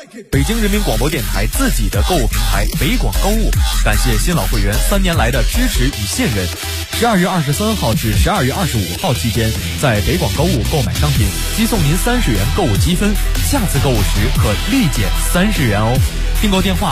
北京人民广播电台自己的购物平台北广购物，感谢新老会员3年来的支持与信任。12月23号至12月25号期间，在北广购物购买商品，即送您30元购物积分，下次购物时可立减30元哦。订购电话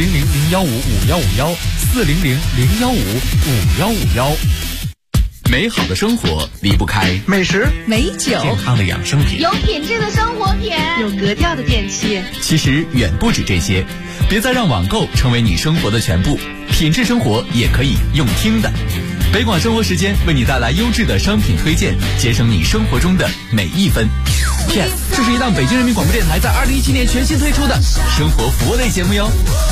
400-015-5151，400-015-5151。美好的生活离不开美食、 美酒、 健康的养生品， 有品质的生活品， 有格调的电器。 其实远不止这些，别再让网购成为你生活的全部，品质生活也可以用听的。北广生活时间为你带来优质的商品推荐，节省你生活中的每一分。Yes， 这是一档北京人民广播电台在2017年全新推出的生活服务类节目哟。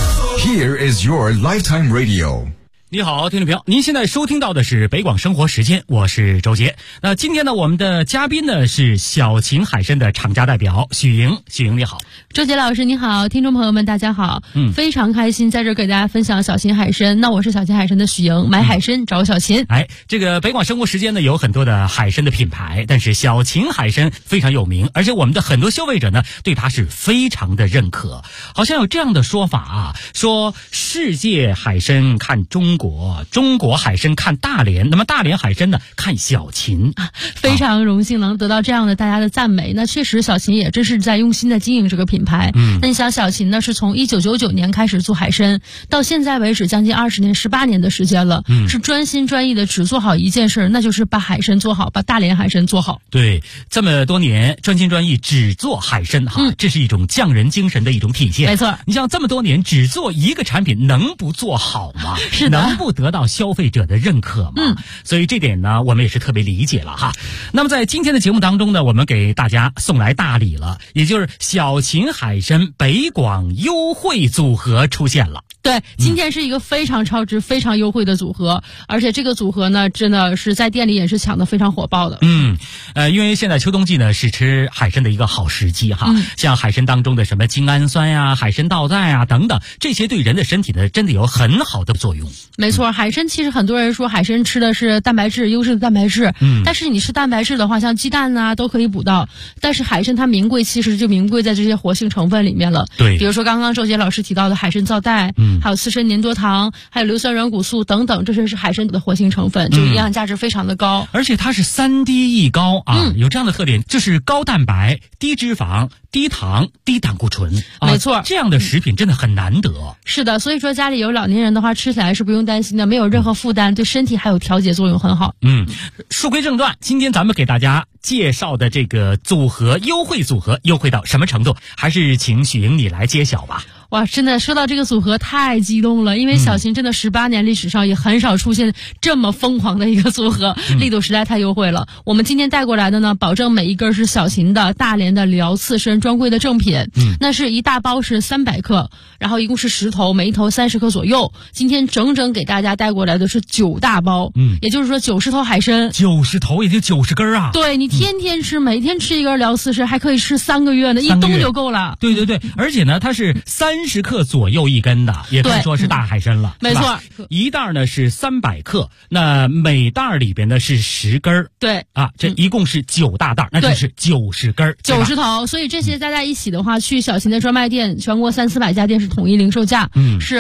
Here is your lifetime radio。 你好，听众朋友，您现在收听到的是北广生活时间，我是周杰。那今天呢，我们的嘉宾呢是小秦海参的厂家代表许莹。许莹你好。 周杰老师你好，听众朋友们大家好。非常开心在这给大家分享小秦海参。那我是小秦海参的许莹，买海参找小秦。 这个北广生活时间呢有很多的海参的品牌，但是小秦海参非常有名，而且我们的很多消费者呢对它是非常的认可。好像有这样的说法啊，说世界海参看中国，中国海参看大连，那么大连海参呢看小秦。 非常荣幸能得到这样的大家的赞美。那确实小秦也真是在用心的经营这个品牌。那你想小秦呢是从1999年开始做海参，到现在为止将近20年18年的时间了，是专心专意的只做好一件事，那就是把海参做好，把大连海参做好。 对，这么多年专心专意只做海参这是一种匠人精神的一种体现。 没错， 你像这么多年只做一个产品，能不做好吗？ 是的， 能不得到消费者的认可吗？所以这点呢我们也是特别理解了哈。那么在今天的节目当中呢，我们给大家送来大礼了，也就是小秦海参北广优惠组合出现了。 对，今天是一个非常超值、非常优惠的组合，而且这个组合呢，真的是在店里也是抢得非常火爆的。 因为现在秋冬季呢是吃海参的一个好时机哈。像海参当中的什么精氨酸呀、海参皂苷啊等等，这些对人的身体呢真的有很好的作用。 没错，海参其实很多人说海参吃的是蛋白质，优质的蛋白质。但是你吃蛋白质的话，像鸡蛋啊都可以补到，但是海参它名贵，其实就名贵在这些活性成分里面了。 对， 比如说刚刚周杰老师提到的海参皂苷。还有刺身粘多糖，还有硫酸软骨素等等，这些是海参的活性成分，就营养价值非常的高。 而且它是3低一高啊，有这样的特点，就是高蛋白、低脂肪、低糖、低胆固醇。 没错， 这样的食品真的很难得。 是的，所以说家里有老年人的话，吃起来是不用担心的，没有任何负担，对身体还有调节作用很好。 书归正传，今天咱们给大家介绍的这个组合优惠组合优惠到什么程度，还是请许莹你来揭晓吧。 哇，真的说到这个组合太激动了，因为小秦真的18年历史上也很少出现这么疯狂的一个组合，力度实在太优惠了。我们今天带过来的呢，保证每一根是小秦的大连的辽刺参专柜的正品。那是一大包是300克，然后一共是10头，每一头30克左右。今天整整给大家带过来的是9大包，也就是说90头海参 ，90头也就90根啊。 对，你天天吃，每天吃一根辽刺参，还可以吃3个月呢，一冬就够了。 对对对，而且呢，它是30克左右一根的，也可以说是大海参了。 没错， 一袋呢是300克，那每袋里边呢是10根。 对啊，这一共是9大袋，那就是90根 ，90头。所以这些加在一起的话，去小秦的专卖店，全国300-400家店是统一零售价，是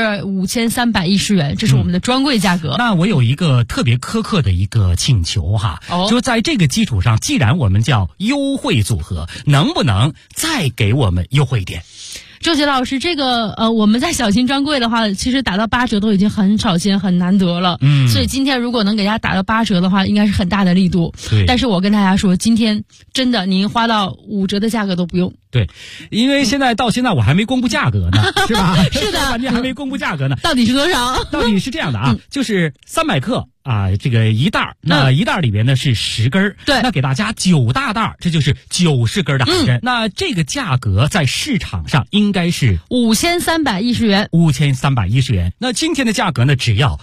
5310元，这是我们的专柜价格。 那我有一个特别苛刻的一个请求哈，就在这个基础上，既然我们叫优惠组合，能不能再给我们优惠一点？ 周杰老师，这个我们在小秦专柜的话，其实打到8折都已经很少见、很难得了。所以今天如果能给大家打到8折的话，应该是很大的力度。 对， 但是我跟大家说，今天真的您花到5折的价格都不用。 对，因为到现在我还没公布价格呢，是吧？ 是的， 你还没公布价格呢。 到底是多少？ 到底是这样的啊，就是300克。这个一袋，那一袋里边呢是10根， 对， 那给大家9大袋，这就是90根的海参。那这个价格在市场上应该是 5310元 ，5310元。那今天的价格呢，只要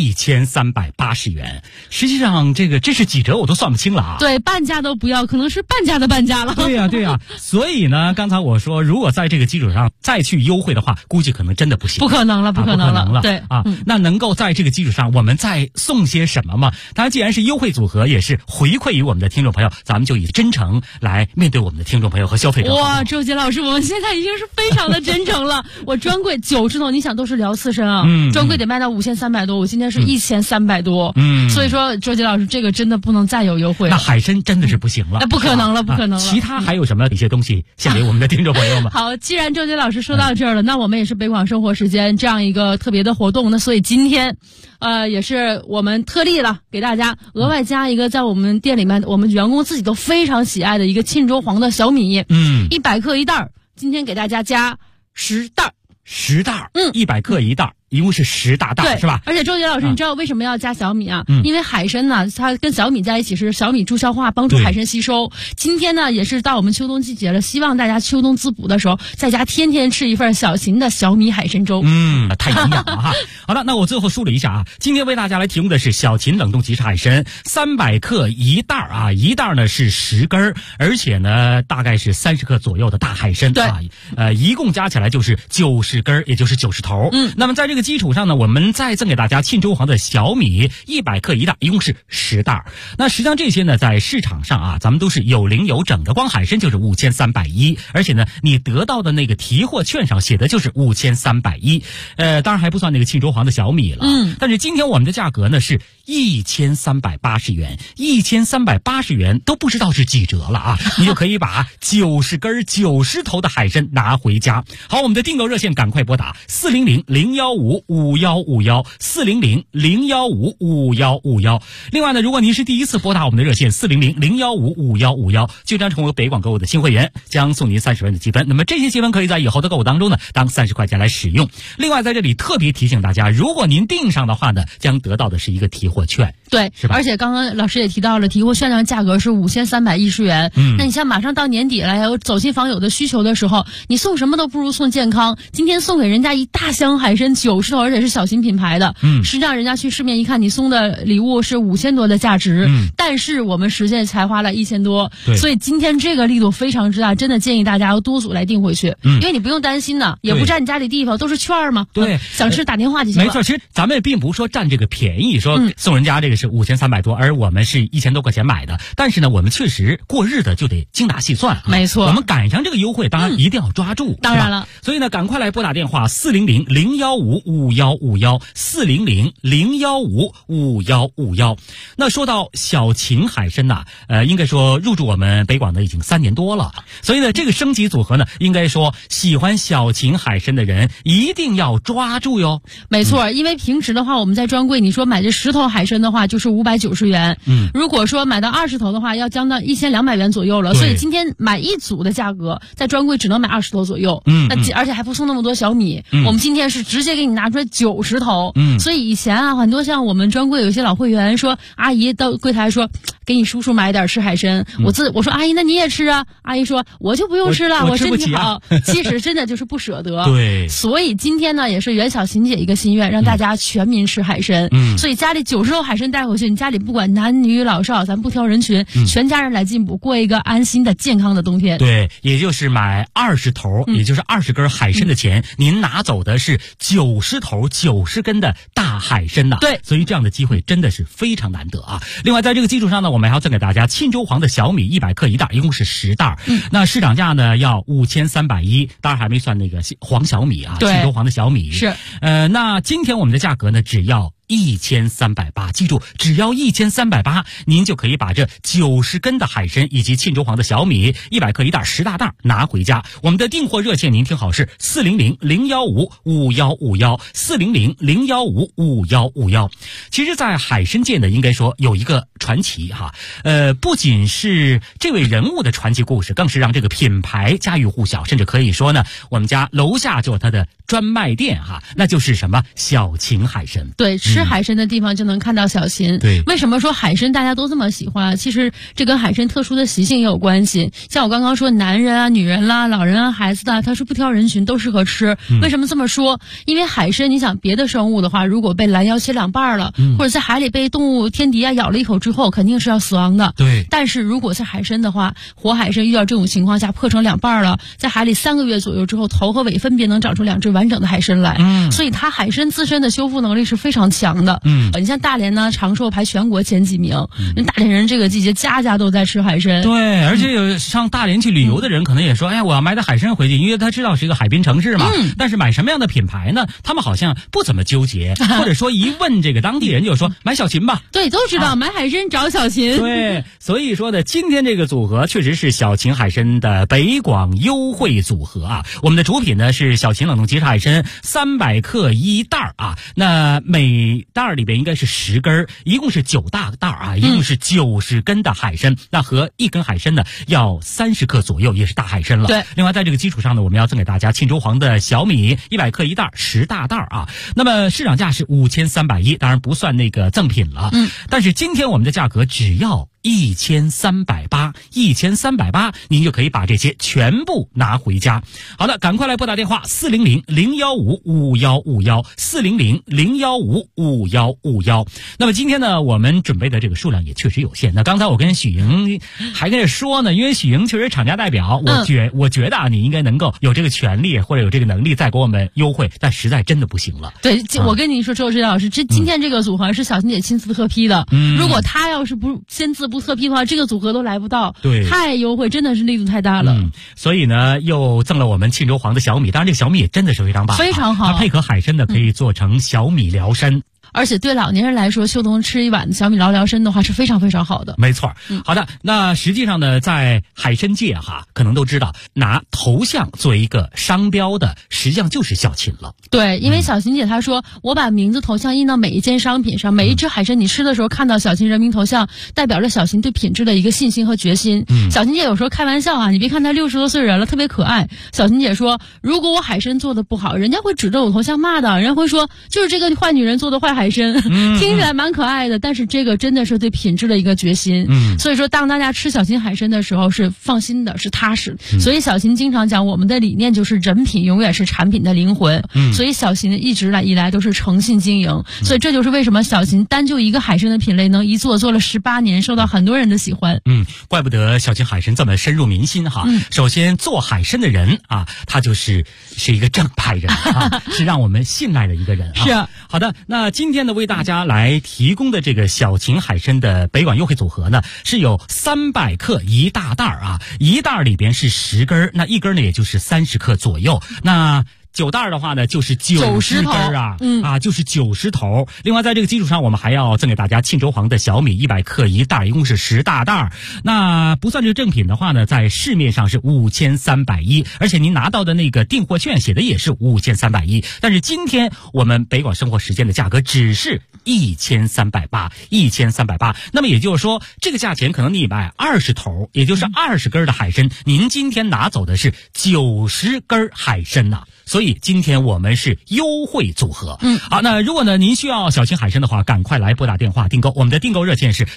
1380元。实际上，这是几折我都算不清了啊。 对，半价都不要，可能是半价的半价了。 对呀，所以呢， 呢，刚才我说，如果在这个基础上再去优惠的话，估计可能真的不行， 不可能了，不可能了， 对啊。那能够在这个基础上，我们再送些什么吗？当然，既然是优惠组合，也是回馈于我们的听众朋友，咱们就以真诚来面对我们的听众朋友和消费者。 哇，周杰老师，我们现在已经是非常的真诚了。我专柜90头，你想都是聊刺身啊，专柜得卖到5300多，我今天是1300多，所以说周杰老师这个真的不能再有优惠了。 那海参真的是不行了， 那不可能了，不可能了。 其他还有什么一些东西献给我们的听众朋友们？ 好，既然周杰老师说到这儿了，那我们也是北广生活时间这样一个特别的活动，那所以今天也是我们特例了，给大家额外加一个在我们店里面我们员工自己都非常喜爱的一个沁州黄的小米，100克一袋，今天给大家加10袋 ，10袋，100克一袋。一共是10大袋，是吧？ 而且周杰老师，你知道为什么要加小米啊？因为海参呢，它跟小米在一起是小米助消化，帮助海参吸收。今天呢，也是到我们秋冬季节了，希望大家秋冬滋补的时候，在家天天吃一份小型的小米海参粥。 太营养了哈。好了，那我最后梳理一下啊，今天为大家来提供的是小秦冷冻即食海参，300克一袋啊，一袋呢是10根，而且呢大概是30克左右的大海参， 对啊，一共加起来就是90根，也就是90头。那么在这个基础上呢，我们再赠给大家沁州黄的小米100克一袋，一共是10袋。那实际上这些呢，在市场上啊，咱们都是有零有整的，光海参就是5310，而且呢，你得到的那个提货券上写的就是5310，当然还不算那个沁州黄的小米了。但是今天我们的价格呢是1380元，1380元都不知道是几折了啊！你就可以把90根90头的海参拿回家。好，我们的订购热线赶快拨打400-015-5151，400-015-5151。另外呢，如果您是第一次拨打我们的热线400-015-5151，就将成为北广购物的新会员，将送您30元的积分。那么这些积分可以在以后的购物当中呢，当30块钱来使用。另外在这里特别提醒大家，如果您订上的话呢，将得到的是一个提货券， 对， 是吧？ 而且刚刚老师也提到了，提货券上价格是5310元。那你像马上到年底了，有走亲访友的需求的时候，你送什么都不如送健康。今天送给人家一大箱海参90头，而且是小型品牌的。实际上人家去市面一看，你送的礼物是5000多的价值，但是我们实际才花了1000多。所以今天这个力度非常之大，真的建议大家要多组来订回去，因为你不用担心呢，也不占你家里地方，都是券嘛。 对， 想吃打电话就行了。 没错，其实咱们并不是说占这个便宜，说送人家这个是5300多，而我们是1000多块钱买的。但是呢，我们确实过日子就得精打细算。 没错， 我们赶上这个优惠，当然一定要抓住。 当然了， 所以呢，赶快来拨打电话400-015-5151，400-015-5151。那说到小秦海参呐，应该说入驻我们北广的已经3年多了。所以呢，这个升级组合呢，应该说喜欢小秦海参的人一定要抓住哟。 没错，因为平时的话，我们在专柜，你说买这10头海参的话，就是590元。如果说买到20头的话，要将到1200元左右了。所以今天买一组的价格，在专柜只能买20头左右。而且还不送那么多小米。我们今天是直接给你拿出来90头。所以以前啊，很多像我们专柜有些老会员说，阿姨到柜台说，给你叔叔买点吃海参。我说阿姨，那你也吃啊？阿姨说我就不用吃了，我身体好。其实真的就是不舍得。 对。 所以今天呢，也是袁小琴姐一个心愿，让大家全民吃海参。所以家里90头海参带回去，你家里不管男女老少，咱不挑人群，全家人来进补，过一个安心的健康的冬天。 对，也就是买20头，也就是20根海参的钱，您拿走的是90头90根的大海参呐。 对， 所以这样的机会真的是非常难得啊。另外在这个基础上呢，我们还要赠给大家沁州黄的小米100克一袋，一共是10袋。那市场价呢要5310，当然还没算那个黄小米啊，沁州黄的小米是。 那今天我们的价格呢只要1380，记住，只要1380，您就可以把这90根的海参以及沁州黄的小米100克一袋10大袋拿回家。我们的订货热线您听好是400-015-5151，400-015-5151。其实在海参界呢，应该说有一个传奇哈，不仅是这位人物的传奇故事，更是让这个品牌家喻户晓，甚至可以说呢，我们家楼下就有它的专卖店哈，那就是什么小秦海参。 对， 吃海参的地方就能看到小芹。 对， 为什么说海参大家都这么喜欢？其实这跟海参特殊的习性也有关系。像我刚刚说，男人啊、女人啦、老人啊、孩子的，它是不挑人群，都适合吃。为什么这么说？因为海参，你想别的生物的话，如果被拦腰切两半了，或者在海里被动物天敌啊咬了一口之后，肯定是要死亡的。 对。 但是如果是海参的话，活海参遇到这种情况下破成两半了，在海里3个月左右之后，头和尾分别能长出2只完整的海参来。所以它海参自身的修复能力是非常强的。你像大连呢，长寿排全国前几名。大连人这个季节家家都在吃海参。 对，而且有上大连去旅游的人可能也说，哎，我要买点海参回去，因为他知道是一个海滨城市嘛。但是买什么样的品牌呢？他们好像不怎么纠结，或者说一问这个当地人就说买小芹吧。 对，都知道买海参找小芹。 对，所以说呢，今天这个组合确实是小芹海参的北广优惠组合啊。我们的主品呢是小芹冷冻即食海参300克1袋啊，那每袋里边应该是10根，一共是9大袋啊，一共是90根的海参，那和1根海参呢要30克左右，也是大海参了。 对， 另外在这个基础上呢，我们要赠给大家沁州黄的小米100克1袋10大袋啊，那么市场价是5310，当然不算那个赠品了。但是今天我们的价格只要1380，1380，您就可以把这些全部拿回家。好的，赶快来拨打电话400-015-5151，400-015-5151。那么今天呢，我们准备的这个数量也确实有限。那刚才我跟许莹还跟着说呢，因为许莹确实厂家代表，我觉得啊，你应该能够有这个权利或者有这个能力再给我们优惠，但实在真的不行了。 对，我跟你说，周志老师，今天这个组合是小芹姐亲自特批的。如果她要是不签字不特批的话，这个组合都来不到。 对， 太优惠，真的是力度太大了。 所以呢，又赠了我们沁州黄的小米，当然这个小米也真的是非常棒， 非常好。 它配合海参的可以做成小米辽参。 而且对老年人来说，秋冬吃一碗小米辽参的话是非常非常好的。 没错。好的，那实际上呢，在海参界可能都知道，拿头像作为一个商标的，实际上就是小芹了。 对，因为小芹姐她说，我把名字头像印到每一件商品上，每一只海参你吃的时候看到小芹人民头像，代表着小芹对品质的一个信心和决心。小芹姐有时候开玩笑你别看她60多岁人了，特别可爱。小芹姐说，如果我海参做的不好，人家会指着我头像骂的，人家会说就是这个坏女人做的坏海参。听起来蛮可爱的，但是这个真的是对品质的一个决心。所以说当大家吃小芹海参的时候是放心的，是踏实。所以小芹经常讲，我们的理念就是人品永远是产品的灵魂。所以小芹一直以来都是诚信经营。所以这就是为什么小芹单就一个海参的品类能一做了18年，受到很多人的喜欢。 怪不得小芹海参这么深入民心首先做海参的人他是一个正派人是让我们信赖的一个人是好的，那今天呢为大家来提供的这个小芹海参的北广优惠组合呢，是有300克1大袋一袋里边是10根，那一根呢也就是30克左右。那9袋的话呢，就是90根就是90头。另外，在这个基础上，我们还要赠给大家沁州黄的小米100克1袋，一共是10大袋。那不算这个正品的话呢，在市面上是5310，而且您拿到的那个订货券写的也是5310。但是今天我们北广生活时间的价格只是1380，1380。那么也就是说，这个价钱可能你买20头，也就是20根的海参，您今天拿走的是90根海参呐。所以今天我们是优惠组合。好，那如果呢您需要小芹海参的话，赶快来拨打电话订购。我们的订购热线是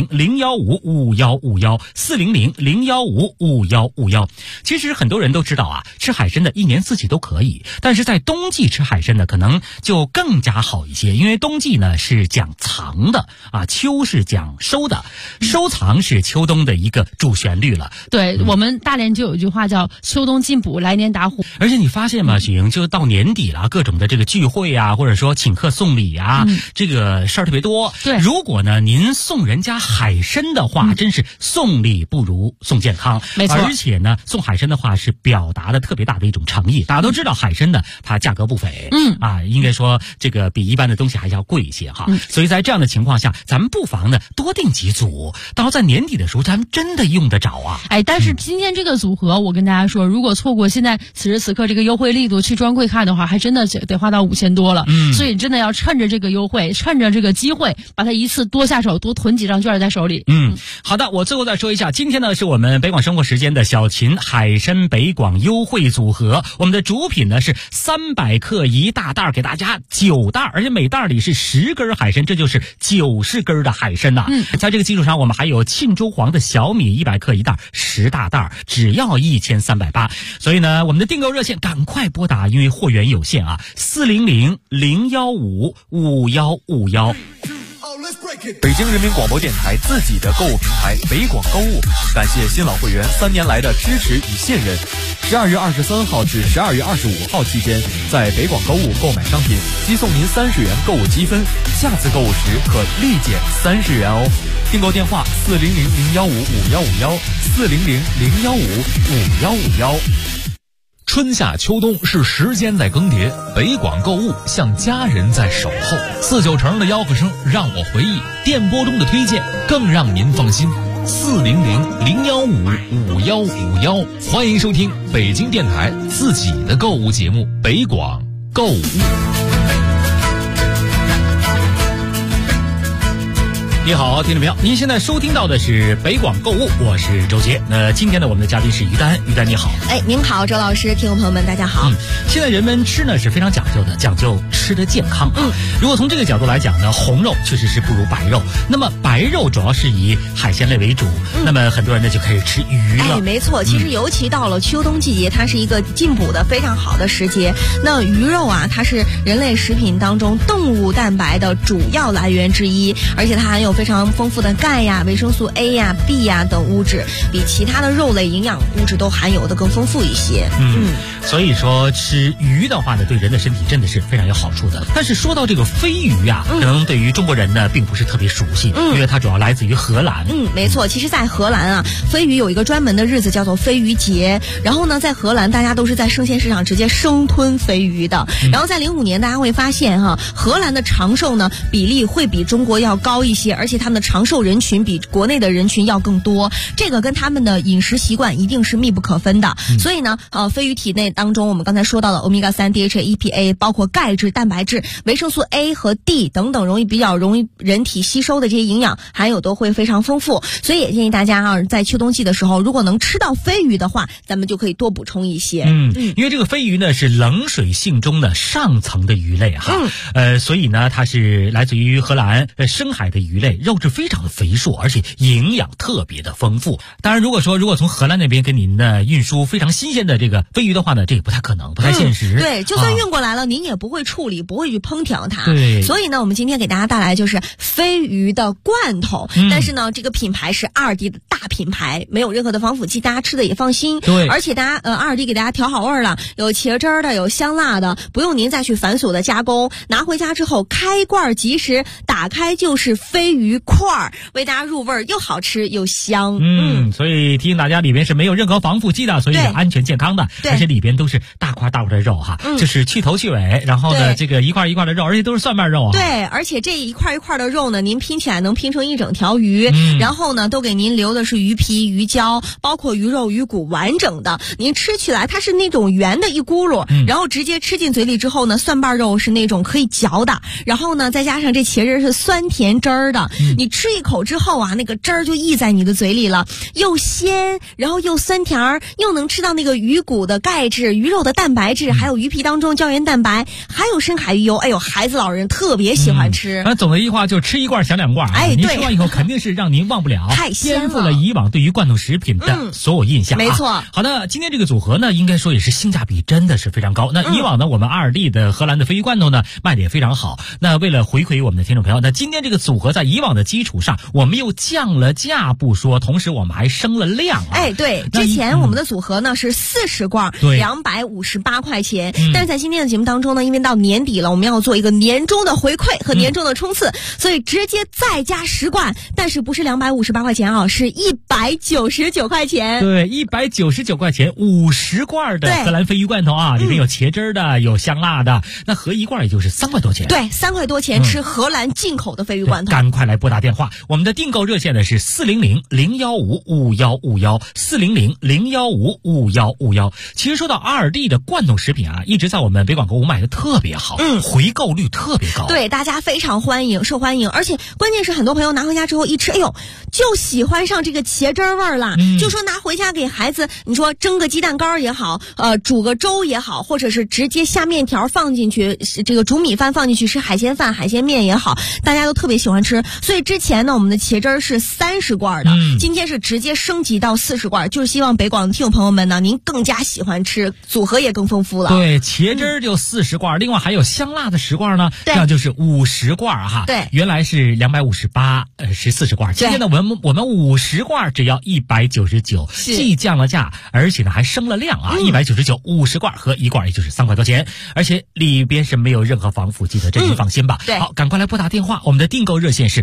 400-015-5151，400-015-5151。其实很多人都知道吃海参的一年四季都可以，但是在冬季吃海参呢，可能就更加好一些，因为冬季呢是讲藏的秋是讲收的，收藏是秋冬的一个主旋律了。 对，我们大连就有一句话叫秋冬进补，来年打虎。 而且你发现许莹，就到年底了，各种的这个聚会或者说请客送礼这个事儿特别多。 对， 如果呢您送人家海参的话，真是送礼不如送健康。 没错， 而且呢送海参的话是表达的特别大的一种诚意。大家都知道海参呢它价格不菲，应该说这个比一般的东西还要贵一些所以在这样的情况下，咱们不妨呢多订几组，到在年底的时候咱们真的用得着但是今天这个组合我跟大家说，如果错过现在此时此刻这个优惠力度去专柜看的话，还真的得花到5000多了。所以真的要趁着这个优惠，趁着这个机会，把它一次多下手，多囤几张券在手里。 好的，我最后再说一下，今天呢是我们北广生活时间的小秦海参北广优惠组合，我们的主品呢是300克1大袋，给大家9袋，而且每袋里是10根海参，这就是90根的海参呐。在这个基础上，我们还有沁州黄的小米100克1袋，10大袋，只要1380。所以呢，我们的订购热线赶快拨打，因为货源有限啊，400-015-5151。 北京人民广播电台自己的购物平台北广购物，感谢新老会员3年来的支持与信任。12月23号至12月25号期间，在北广购物购买商品，即送您30元购物积分，下次购物时可立减30元哦。订购电话400-015-5151，400-015-5151。 春夏秋冬是时间在更迭，北广购物像家人在守候。49成的吆喝声让我回忆，电波中的推荐更让您放心。400-015-5151，欢迎收听北京电台自己的购物节目北广购物。 你好，听众朋友，您现在收听到的是北广购物，我是周杰。那今天呢，我们的嘉宾是于丹，于丹你好。 您好，周老师，听众朋友们，大家好。 现在人们吃呢是非常讲究的，讲究吃的健康啊。如果从这个角度来讲呢，红肉确实是不如白肉。那么白肉主要是以海鲜类为主，那么很多人呢就开始吃鱼了。 没错，其实尤其到了秋冬季节，它是一个进补的非常好的时节。那鱼肉啊，它是人类食品当中动物蛋白的主要来源之一，而且它含有非常丰富的钙呀、维生素 A 呀、B 呀等物质，比其他的肉类营养物质都含有的更丰富一些。 所以说吃鱼的话呢，对人的身体真的是非常有好处的。但是说到这个飞鱼啊，可能对于中国人呢并不是特别熟悉，因为它主要来自于荷兰。 没错，其实在荷兰啊，飞鱼有一个专门的日子叫做飞鱼节。然后呢，在荷兰大家都是在生鲜市场直接生吞飞鱼的。然后在05年大家会发现荷兰的长寿呢比例会比中国要高一些，而且他们的长寿人群比国内的人群要更多，这个跟他们的饮食习惯一定是密不可分的。所以呢，飞鱼体内当中我们刚才说到的欧米伽3、DHA、EPA， 包括钙质、蛋白质、维生素 A 和 D 等等比较容易人体吸收的这些营养含有都会非常丰富。所以也建议大家在秋冬季的时候，如果能吃到飞鱼的话，咱们就可以多补充一些。 因为这个飞鱼呢是冷水性中的上层的鱼类所以呢它是来自于荷兰深海的鱼类，肉质非常的肥硕，而且营养特别的丰富。当然如果从荷兰那边给您的运输非常新鲜的这个飞鱼的话呢，这也不太可能，不太现实。 对，就算运过来了，您也不会处理，不会去烹调它。 对， 所以呢，我们今天给大家带来就是飞鱼的罐头，但是呢，这个品牌是2D的大品牌，没有任何的防腐剂，大家吃的也放心。 对， 而且大家2D 给大家调好味了，有茄汁的，有香辣的，不用您再去繁琐的加工。拿回家之后，开罐即食，打开就是飞鱼块，为大家入味又好吃又香。 所以提醒大家，里边是没有任何防腐剂的，所以是安全健康的，而且里边都是大块大块的肉就是去头去尾，然后呢这个一块一块的肉，而且都是蒜瓣肉对，而且这一块一块的肉呢，您拼起来能拼成一整条鱼，然后呢都给您留的是鱼皮、鱼胶，包括鱼肉、鱼骨完整的，您吃起来它是那种圆的一咕噜，然后直接吃进嘴里之后呢，蒜瓣肉是那种可以嚼的，然后呢再加上这茄汁是酸甜汁儿的，你吃一口之后啊，那个汁儿就溢在你的嘴里了，又鲜，然后又酸甜，又能吃到那个鱼骨的钙质、鱼肉的蛋白质，还有鱼皮当中胶原蛋白，还有深海鱼油，孩子老人特别喜欢吃。 总的一句话就吃一罐想2罐，您吃完以后肯定是让您忘不了， 太鲜了， 颠覆了以往对于罐头食品的所有印象。 没错。 好的，今天这个组合呢，应该说也是性价比真的是非常高。那以往呢，我们2D的荷兰的飞鱼罐头呢卖的也非常好。那为了回馈我们的听众朋友，那今天这个组合在以往的基础上，我们又降了价不说，同时我们还升了量对，之前我们的组合呢是40罐，258块钱。但是在今天的节目当中呢，因为到年底了，我们要做一个年终的回馈和年终的冲刺，所以直接再加10罐，但是不是258块钱是199块钱。 对，199块钱50罐的荷兰飞鱼罐头里面有茄汁的，有香辣的，那合一罐也就是3块多钱。 对，3块多钱吃荷兰进口的飞鱼罐头。 赶快来拨打电话。我们的订购热线呢是400-015-5151，400-015-5151。其实说到阿尔蒂的罐头食品啊，一直在我们北广购物卖的特别好，回购率特别高。 对，大家非常受欢迎，而且关键是很多朋友拿回家之后一吃，哎呦，就喜欢上这个茄汁味儿了。就说拿回家给孩子，你说蒸个鸡蛋糕也好，煮个粥也好，或者是直接下面条放进去，这个煮米饭放进去吃海鲜饭、海鲜面也好，大家都特别喜欢吃。所以之前呢，我们的茄汁是30罐的，今天是直接升级到40罐，就是希望北广的听众朋友们呢，您更加喜欢吃，组合也更丰富了。 对，茄汁就40罐，另外还有香辣的10罐呢，这样就是50罐哈。 对， 原来是258，是40罐，今天呢我们50罐只要199，既降了价，而且呢还升了量啊，199，50罐和1罐也就是3块多钱，而且里边是没有任何防腐剂的，这您放心吧。 对， 好，赶快来拨打电话，我们的订购热线是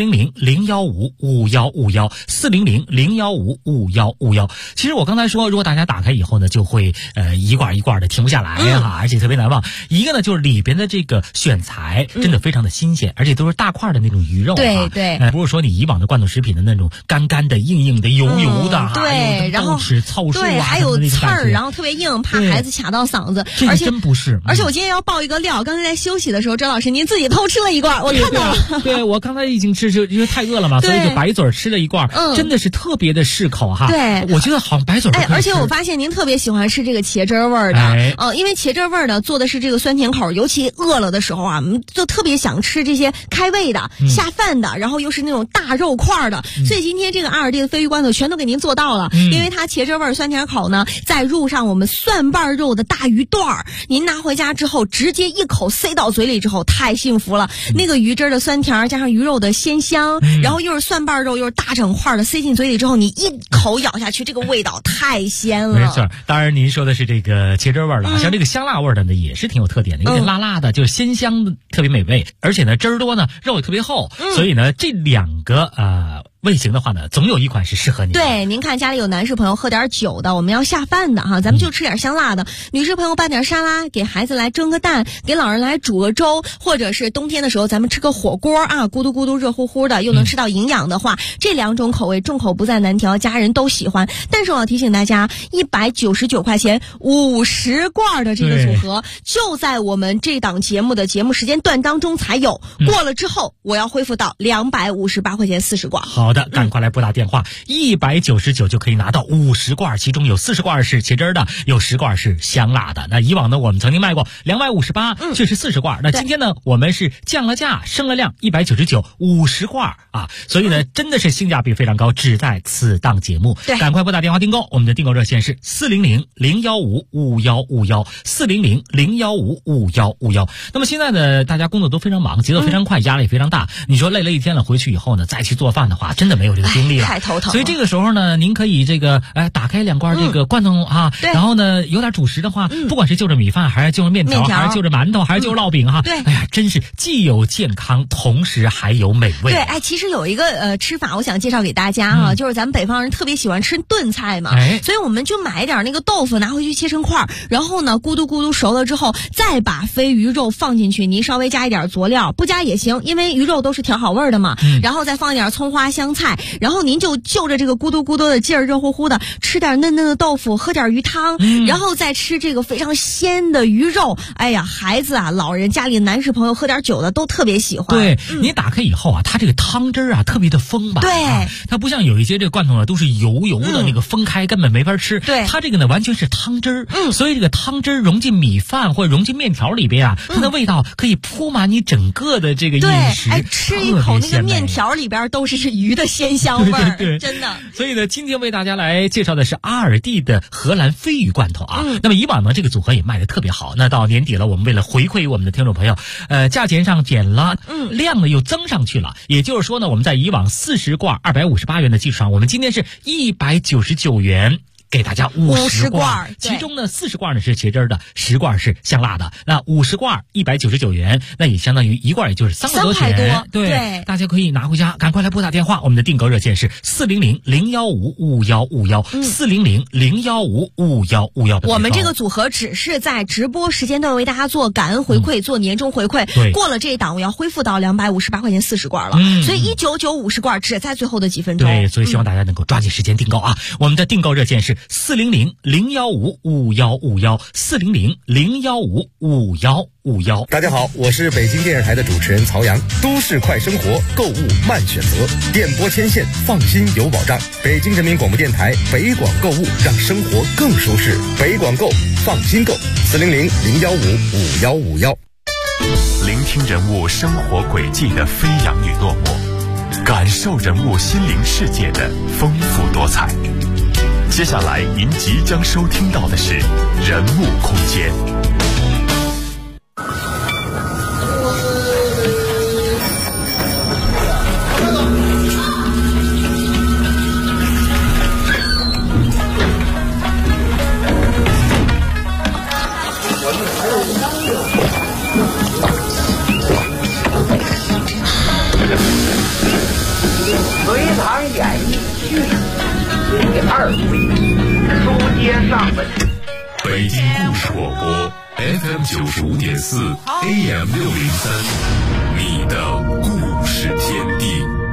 400-015-5151，400-015-5151。其实我刚才说，如果大家打开以后呢，就会一罐一罐的停不下来哈，而且特别难忘。一个呢就是里边的这个选材真的非常的新鲜，而且都是大块的那种鱼肉啊， 对， 不是说你以往的罐头食品的那种干干的、硬硬的、油油的哈， 对，然后糙树啊， 对，还有刺儿，然后特别硬，怕孩子卡到嗓子。 而且真不是， 而且我今天要爆一个料，刚才在休息的时候，周老师您自己偷吃了一罐，我看到了。 对，我刚才已经吃，因为太饿了嘛，所以就白嘴吃了一罐，真的是特别的适口哈。 对， 我觉得好像白嘴。 而且我发现您特别喜欢吃这个茄汁味儿的，因为茄汁味儿的做的是这个酸甜口，尤其饿了的时候啊，就特别想吃这些开胃的、下饭的，然后又是那种大肉块的，所以今天这个阿尔蒂的鲱鱼罐头全都给您做到了，因为它茄汁味儿、酸甜口呢，再入上我们蒜瓣肉的大鱼段儿，您拿回家之后直接一口塞到嘴里之后，太幸福了。那个鱼汁的酸甜加上鱼肉的鲜香，然后又是蒜瓣肉又是大整块的，塞进嘴里之后，你一口咬下去，这个味道太鲜了。 没错，当然您说的是这个茄汁味儿的，像这个香辣味儿的呢，也是挺有特点的，有点辣辣的，就是鲜香的，特别美味，而且呢汁儿多呢，肉也特别厚，所以呢这两个味型的话呢，总有一款是适合你的。 对，您看家里有男士朋友喝点酒的，我们要下饭的哈，咱们就吃点香辣的。女士朋友拌点沙拉，给孩子来蒸个蛋，给老人来煮个粥，或者是冬天的时候咱们吃个火锅啊，咕嘟咕嘟热乎乎的，又能吃到营养的话，这两种口味众口不在难调，家人都喜欢。但是我要提醒大家，199块钱50罐的这个组合，就在我们这档节目的节目时间段当中才有，过了之后我要恢复到258块钱40罐。 好的，赶快来拨打电话，199就可以拿到50罐，其中有40罐是茄汁的，有10罐是香辣的。那以往呢，我们曾经卖过258，却是40罐。那今天呢，我们是降了价，升了量，199 50罐啊，所以呢，真的是性价比非常高，只在此档节目。 对， 赶快拨打电话订购，我们的订购热线是400-015-5151，400-015-5151。那么现在呢，大家工作都非常忙，节奏非常快，压力非常大。你说累了一天了，回去以后呢，再去做饭的话，真的没有这个精力了， 太头疼。 所以这个时候呢，您可以这个打开2罐这个罐头啊，然后呢有点主食的话，不管是就着米饭，还是就着面条，还是就着馒头，还是就着烙饼哈， 对， 哎呀，真是既有健康，同时还有美味。 对，其实有一个吃法，我想介绍给大家哈，就是咱们北方人特别喜欢吃炖菜嘛，所以我们就买一点那个豆腐拿回去切成块，然后呢咕嘟咕嘟熟了之后，再把鲱鱼肉放进去，您稍微加一点佐料，不加也行，因为鱼肉都是调好味的嘛，然后再放一点葱花香菜，然后您就着这个咕嘟咕嘟的劲儿，热乎乎的，吃点嫩嫩的豆腐，喝点鱼汤，然后再吃这个非常鲜的鱼肉。哎呀，孩子啊，老人家里的男士朋友喝点酒的都特别喜欢。 对，你打开以后啊，它这个汤汁啊特别的丰吧？ 对， 它不像有一些这个罐头呢都是油油的，那个分开根本没法吃。 对， 它这个呢完全是汤汁所以这个汤汁融进米饭或者融进面条里边啊，它的味道可以铺满你整个的这个饮食。 对，吃一口那个面条里边都是鱼的鲜香味儿， 对， 真的。 所以呢，今天为大家来介绍的是阿尔蒂的荷兰鲱鱼罐头啊。那么以往呢，这个组合也卖得特别好。那到年底了，我们为了回馈我们的听众朋友，价钱上减了，量呢又增上去了。也就是说呢，我们在以往40罐258元的基础上，我们今天是199元给大家50罐， 对， 其中呢40罐呢是茄汁的，10罐是香辣的。那50罐199元，那也相当于1罐也就是3块多钱。对，大家可以拿回家，赶快来拨打电话，我们的订购热线是400-015-5151，400-015-5151。 我们这个组合只是在直播时间段为大家做感恩回馈，做年终回馈。 对， 过了这一档，我要恢复到258块钱40罐了。所以19950罐只在最后的几分钟。 对，所以希望大家能够抓紧时间订购啊！我们的订购热线是400-015-5151，400-015-5151。 大家好，我是北京电视台的主持人曹阳。都市快生活，购物慢选择，电波牵线，放心有保障。北京人民广播电台北广购物，让生活更舒适。北广购，放心购，400-015-5151。 聆听人物生活轨迹的飞扬与落寞，感受人物心灵世界的丰富多彩。接下来您即将收听到的是人物空间。 隋唐演义序第2回，书接上文。 北京故事广播 FM 95.4 AM 603，你的故事天地。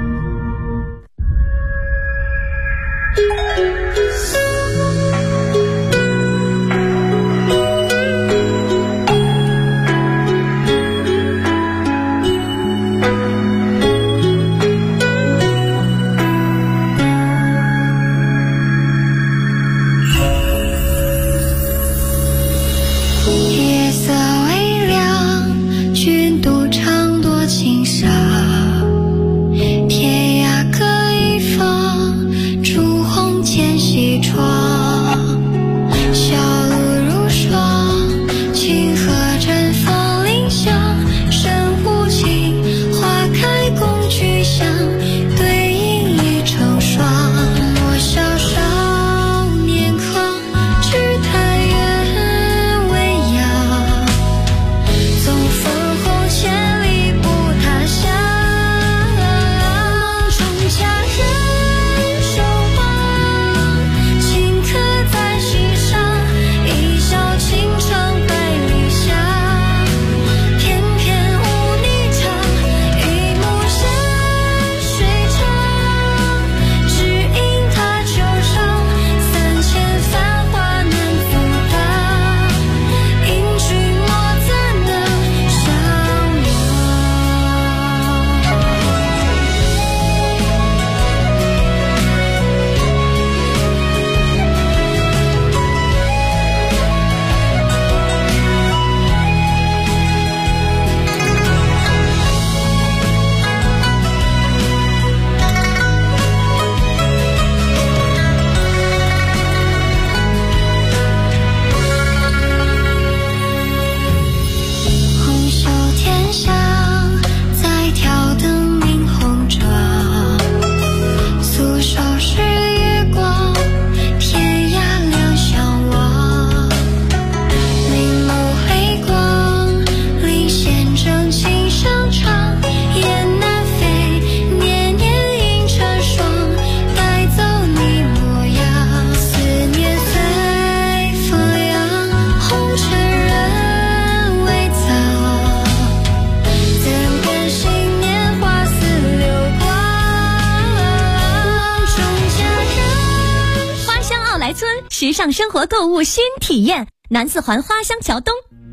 时尚生活购物新体验，南四环花乡桥东。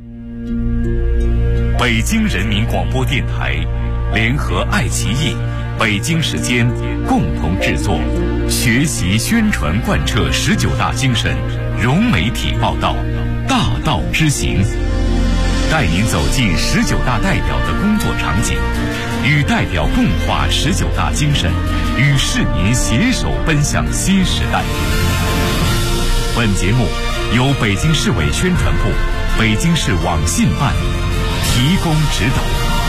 北京人民广播电台联合爱奇艺、北京时间共同制作，学习宣传贯彻19大精神，融媒体报道，大道之行，带您走进19大代表的工作场景，与代表共话19大精神，与市民携手奔向新时代。本节目由北京市委宣传部、北京市网信办提供指导。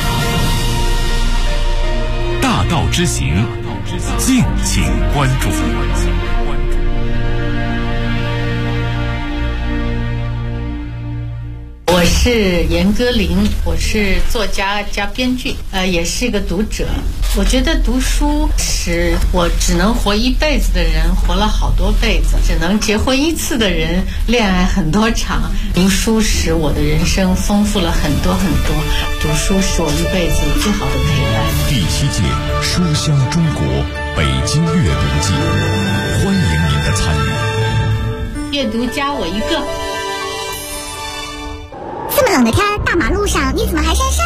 大道之行，敬请关注。 我是严歌苓，我是作家加编剧，也是一个读者。我觉得读书使我只能活一辈子的人活了好多辈子，只能结婚一次的人恋爱很多场。读书使我的人生丰富了很多很多，读书是我一辈子最好的陪伴。 第7届书香中国北京阅读季，欢迎您的参与。 阅读加我一个。 这么冷的天，大马路上你怎么还扇扇